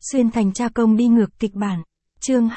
Xuyên thành cha công đi ngược kịch bản. Chương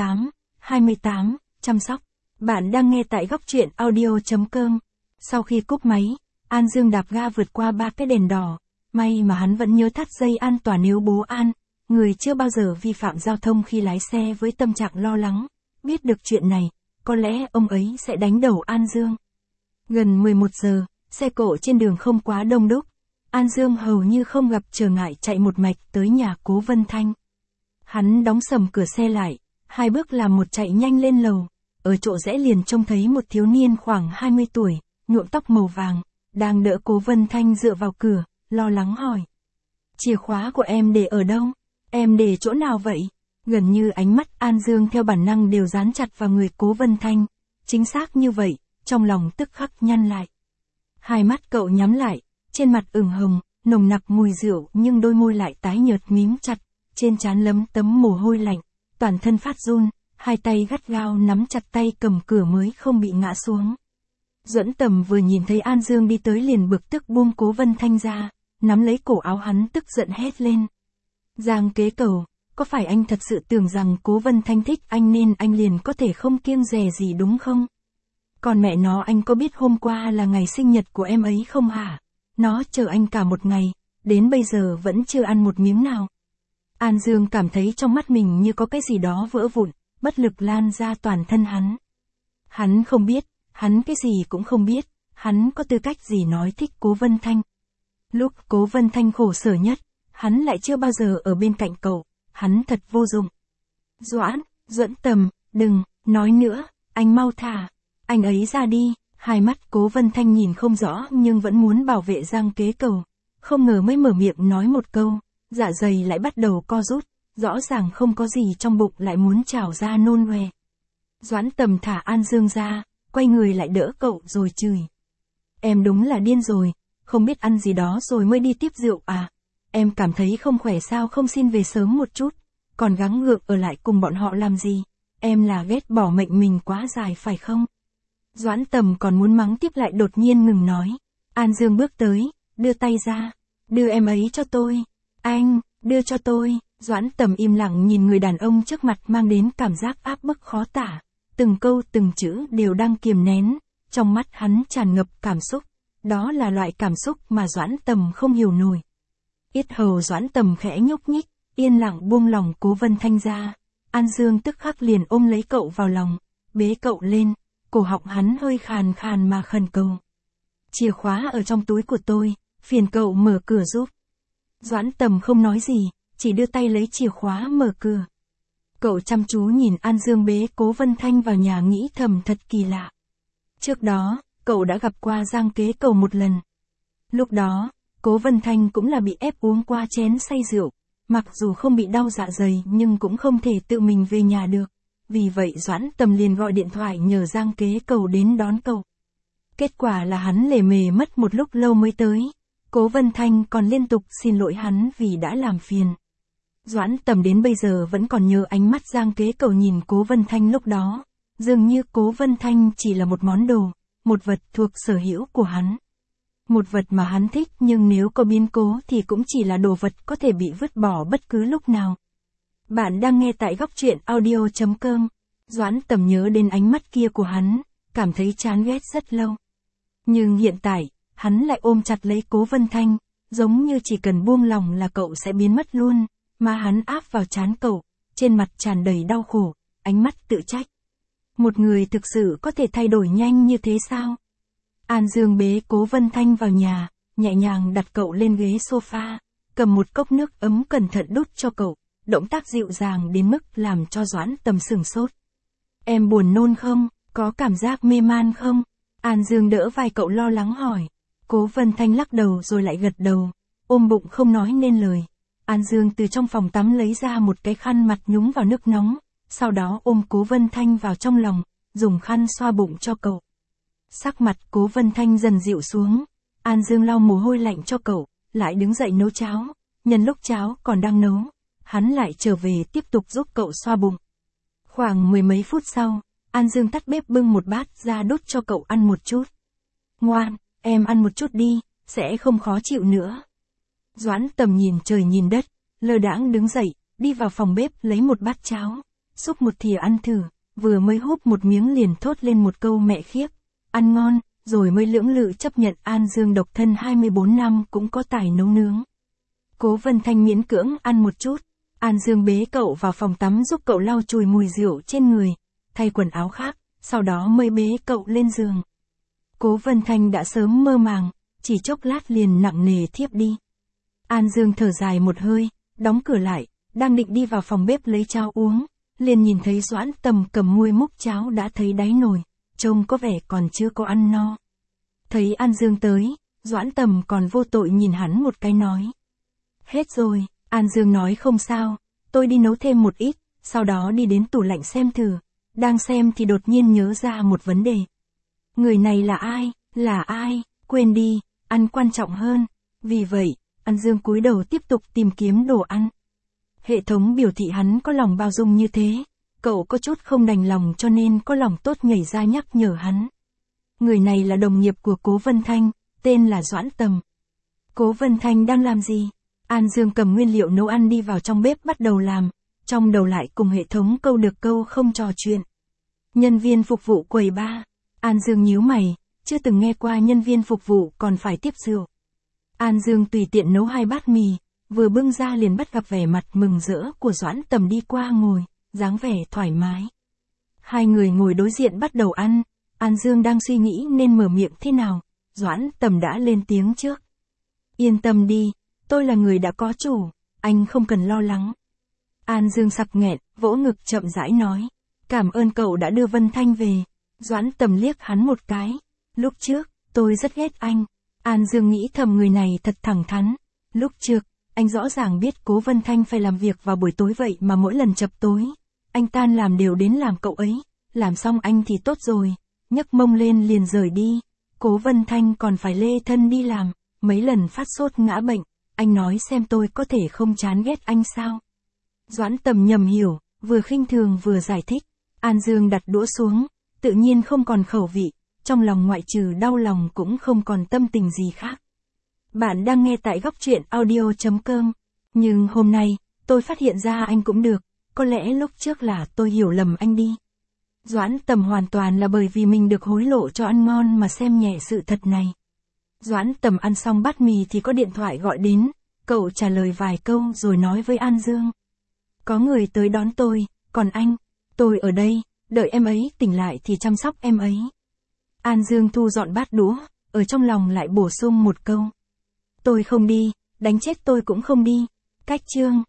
28, chăm sóc. Bạn đang nghe tại góc truyện audio.com. Sau khi cúp máy, An Dương đạp ga vượt qua 3 cái đèn đỏ. May mà hắn vẫn nhớ thắt dây an toàn nếu bố An, người chưa bao giờ vi phạm giao thông khi lái xe với tâm trạng lo lắng. Biết được chuyện này, có lẽ ông ấy sẽ đánh đầu An Dương. Gần 11 giờ, xe cộ trên đường không quá đông đúc. An Dương hầu như không gặp trở ngại chạy một mạch tới nhà Cố Vân Thanh. Hắn đóng sầm cửa xe lại, 2 bước làm một chạy nhanh lên lầu. Ở chỗ rẽ liền trông thấy một thiếu niên khoảng 20 tuổi, nhuộm tóc màu vàng, đang đỡ Cố Vân Thanh dựa vào cửa, lo lắng hỏi. Chìa khóa của em để ở đâu? Em để chỗ nào vậy? Gần như ánh mắt An Dương theo bản năng đều dán chặt vào người Cố Vân Thanh. Chính xác như vậy, trong lòng tức khắc nhăn lại. Hai mắt cậu nhắm lại, trên mặt ửng hồng, nồng nặc mùi rượu nhưng đôi môi lại tái nhợt mím chặt, trên trán lấm tấm mồ hôi lạnh, toàn thân phát run, hai tay gắt gao nắm chặt tay cầm cửa mới không bị ngã xuống. Duẫn Tầm vừa nhìn thấy An Dương đi tới liền bực tức buông Cố Vân Thanh ra, nắm lấy cổ áo hắn tức giận hét lên. Giang Kế Cầu, có phải anh thật sự tưởng rằng Cố Vân Thanh thích anh nên anh liền có thể không kiêng dè gì đúng không? Còn mẹ nó, anh có biết hôm qua là ngày sinh nhật của em ấy không hả? Nó chờ anh cả một ngày, đến bây giờ vẫn chưa ăn một miếng nào. An Dương cảm thấy trong mắt mình như có cái gì đó vỡ vụn, bất lực lan ra toàn thân hắn. Hắn không biết, hắn cái gì cũng không biết, hắn có tư cách gì nói thích Cố Vân Thanh. Lúc Cố Vân Thanh khổ sở nhất, hắn lại chưa bao giờ ở bên cạnh cậu, hắn thật vô dụng. Duẫn Tầm, đừng, nói nữa, anh mau thả, anh ấy ra đi. Hai mắt Cố Vân Thanh nhìn không rõ nhưng vẫn muốn bảo vệ Giang Kế Cầu. Không ngờ mới mở miệng nói một câu, dạ dày lại bắt đầu co rút, rõ ràng không có gì trong bụng lại muốn trào ra nôn hoe. Duẫn Tầm thả An Dương ra, quay người lại đỡ cậu rồi chửi. Em đúng là điên rồi, không biết ăn gì đó rồi mới đi tiếp rượu à? Em cảm thấy không khỏe sao không xin về sớm một chút, còn gắng gượng ở lại cùng bọn họ làm gì? Em là ghét bỏ mệnh mình quá dài phải không? Duẫn Tầm còn muốn mắng tiếp lại đột nhiên ngừng nói. An Dương bước tới, đưa tay ra. Đưa em ấy cho tôi. Anh, đưa cho tôi. Duẫn Tầm im lặng nhìn người đàn ông trước mặt mang đến cảm giác áp bức khó tả. Từng câu từng chữ đều đang kiềm nén. Trong mắt hắn tràn ngập cảm xúc. Đó là loại cảm xúc mà Duẫn Tầm không hiểu nổi. Yết hầu Duẫn Tầm khẽ nhúc nhích, yên lặng buông lòng Cố Vân Thanh ra. An Dương tức khắc liền ôm lấy cậu vào lòng, bế cậu lên. Cổ họng hắn hơi khàn khàn mà khẩn cầu. Chìa khóa ở trong túi của tôi, phiền cậu mở cửa giúp. Duẫn Tầm không nói gì, chỉ đưa tay lấy chìa khóa mở cửa. Cậu chăm chú nhìn An Dương bế Cố Vân Thanh vào nhà nghĩ thầm thật kỳ lạ. Trước đó, cậu đã gặp qua Giang Kế Cầu một lần. Lúc đó, Cố Vân Thanh cũng là bị ép uống qua chén say rượu, mặc dù không bị đau dạ dày nhưng cũng không thể tự mình về nhà được. Vì vậy Duẫn Tầm liền gọi điện thoại nhờ Giang Kế Cầu đến đón cậu. Kết quả là hắn lề mề mất một lúc lâu mới tới. Cố Vân Thanh còn liên tục xin lỗi hắn vì đã làm phiền. Duẫn Tầm đến bây giờ vẫn còn nhớ ánh mắt Giang Kế Cầu nhìn Cố Vân Thanh lúc đó. Dường như Cố Vân Thanh chỉ là một món đồ, một vật thuộc sở hữu của hắn. Một vật mà hắn thích nhưng nếu có biến cố thì cũng chỉ là đồ vật có thể bị vứt bỏ bất cứ lúc nào. Bạn đang nghe tại góc truyện audio.com. Duẫn Tầm nhớ đến ánh mắt kia của hắn, cảm thấy chán ghét rất lâu. Nhưng hiện tại, hắn lại ôm chặt lấy Cố Vân Thanh, giống như chỉ cần buông lòng là cậu sẽ biến mất luôn, mà hắn áp vào trán cậu, trên mặt tràn đầy đau khổ, ánh mắt tự trách. Một người thực sự có thể thay đổi nhanh như thế sao? An Dương bế Cố Vân Thanh vào nhà, nhẹ nhàng đặt cậu lên ghế sofa, cầm một cốc nước ấm cẩn thận đút cho cậu. Động tác dịu dàng đến mức làm cho Duẫn Tầm sửng sốt. Em buồn nôn không? Có cảm giác mê man không? An Dương đỡ vai cậu lo lắng hỏi. Cố Vân Thanh lắc đầu rồi lại gật đầu, ôm bụng không nói nên lời. An Dương từ trong phòng tắm lấy ra một cái khăn mặt nhúng vào nước nóng, sau đó ôm Cố Vân Thanh vào trong lòng, dùng khăn xoa bụng cho cậu. Sắc mặt Cố Vân Thanh dần dịu xuống, An Dương lau mồ hôi lạnh cho cậu, lại đứng dậy nấu cháo, nhân lúc cháo còn đang nấu. Hắn lại trở về tiếp tục giúp cậu xoa bụng. Khoảng 10 mấy phút sau, An Dương tắt bếp bưng một bát ra đút cho cậu ăn một chút. Ngoan, em ăn một chút đi, sẽ không khó chịu nữa. Duẫn Tầm nhìn trời nhìn đất, lơ đãng đứng dậy, đi vào phòng bếp lấy một bát cháo, xúc một thìa ăn thử, vừa mới húp một miếng liền thốt lên một câu mẹ khiếp, ăn ngon, rồi mới lưỡng lự chấp nhận An Dương độc thân 24 năm cũng có tài nấu nướng. Cố Vân Thanh miễn cưỡng ăn một chút, An Dương bế cậu vào phòng tắm giúp cậu lau chùi mùi rượu trên người, thay quần áo khác, sau đó mới bế cậu lên giường. Cố Vân Thanh đã sớm mơ màng, chỉ chốc lát liền nặng nề thiếp đi. An Dương thở dài một hơi, đóng cửa lại, đang định đi vào phòng bếp lấy cháo uống, liền nhìn thấy Doãn Tầm cầm muôi múc cháo đã thấy đáy nồi, trông có vẻ còn chưa có ăn no. Thấy An Dương tới, Doãn Tầm còn vô tội nhìn hắn một cái nói. Hết rồi, An Dương nói không sao, tôi đi nấu thêm một ít, sau đó đi đến tủ lạnh xem thử, đang xem thì đột nhiên nhớ ra một vấn đề. Người này là ai, quên đi, ăn quan trọng hơn, vì vậy, An Dương cúi đầu tiếp tục tìm kiếm đồ ăn. Hệ thống biểu thị hắn có lòng bao dung như thế, cậu có chút không đành lòng cho nên có lòng tốt nhảy ra nhắc nhở hắn. Người này là đồng nghiệp của Cố Vân Thanh, tên là Doãn Tầm. Cố Vân Thanh đang làm gì? An Dương cầm nguyên liệu nấu ăn đi vào trong bếp bắt đầu làm, trong đầu lại cùng hệ thống câu được câu không trò chuyện. Nhân viên phục vụ quầy bar. An Dương nhíu mày, chưa từng nghe qua nhân viên phục vụ còn phải tiếp rượu. An Dương tùy tiện nấu 2 bát mì, vừa bưng ra liền bắt gặp vẻ mặt mừng rỡ của Doãn Tầm đi qua ngồi, dáng vẻ thoải mái. Hai người ngồi đối diện bắt đầu ăn, An Dương đang suy nghĩ nên mở miệng thế nào, Doãn Tầm đã lên tiếng trước. Yên tâm đi, tôi là người đã có chủ, anh không cần lo lắng. An Dương sặc nghẹn, vỗ ngực chậm rãi nói, cảm ơn cậu đã đưa Vân Thanh về. Doãn Tầm liếc hắn một cái, lúc trước, tôi rất ghét anh. An Dương nghĩ thầm người này thật thẳng thắn, lúc trước, anh rõ ràng biết Cố Vân Thanh phải làm việc vào buổi tối vậy mà mỗi lần chập tối, anh tan làm đều đến làm cậu ấy, làm xong anh thì tốt rồi, nhấc mông lên liền rời đi, Cố Vân Thanh còn phải lê thân đi làm, mấy lần phát sốt ngã bệnh, anh nói xem tôi có thể không chán ghét anh sao. Doãn Tầm nhầm hiểu, vừa khinh thường vừa giải thích, An Dương đặt đũa xuống, tự nhiên không còn khẩu vị, trong lòng ngoại trừ đau lòng cũng không còn tâm tình gì khác. Bạn đang nghe tại góc truyện audio.com, nhưng hôm nay, tôi phát hiện ra anh cũng được, có lẽ lúc trước là tôi hiểu lầm anh đi. Doãn Tầm hoàn toàn là bởi vì mình được hối lộ cho ăn ngon mà xem nhẹ sự thật này. Doãn Tầm ăn xong bát mì thì có điện thoại gọi đến, cậu trả lời vài câu rồi nói với An Dương. Có người tới đón tôi, còn anh, tôi ở đây, đợi em ấy tỉnh lại thì chăm sóc em ấy. An Dương thu dọn bát đũa, ở trong lòng lại bổ sung một câu. Tôi không đi, đánh chết tôi cũng không đi. Cách chương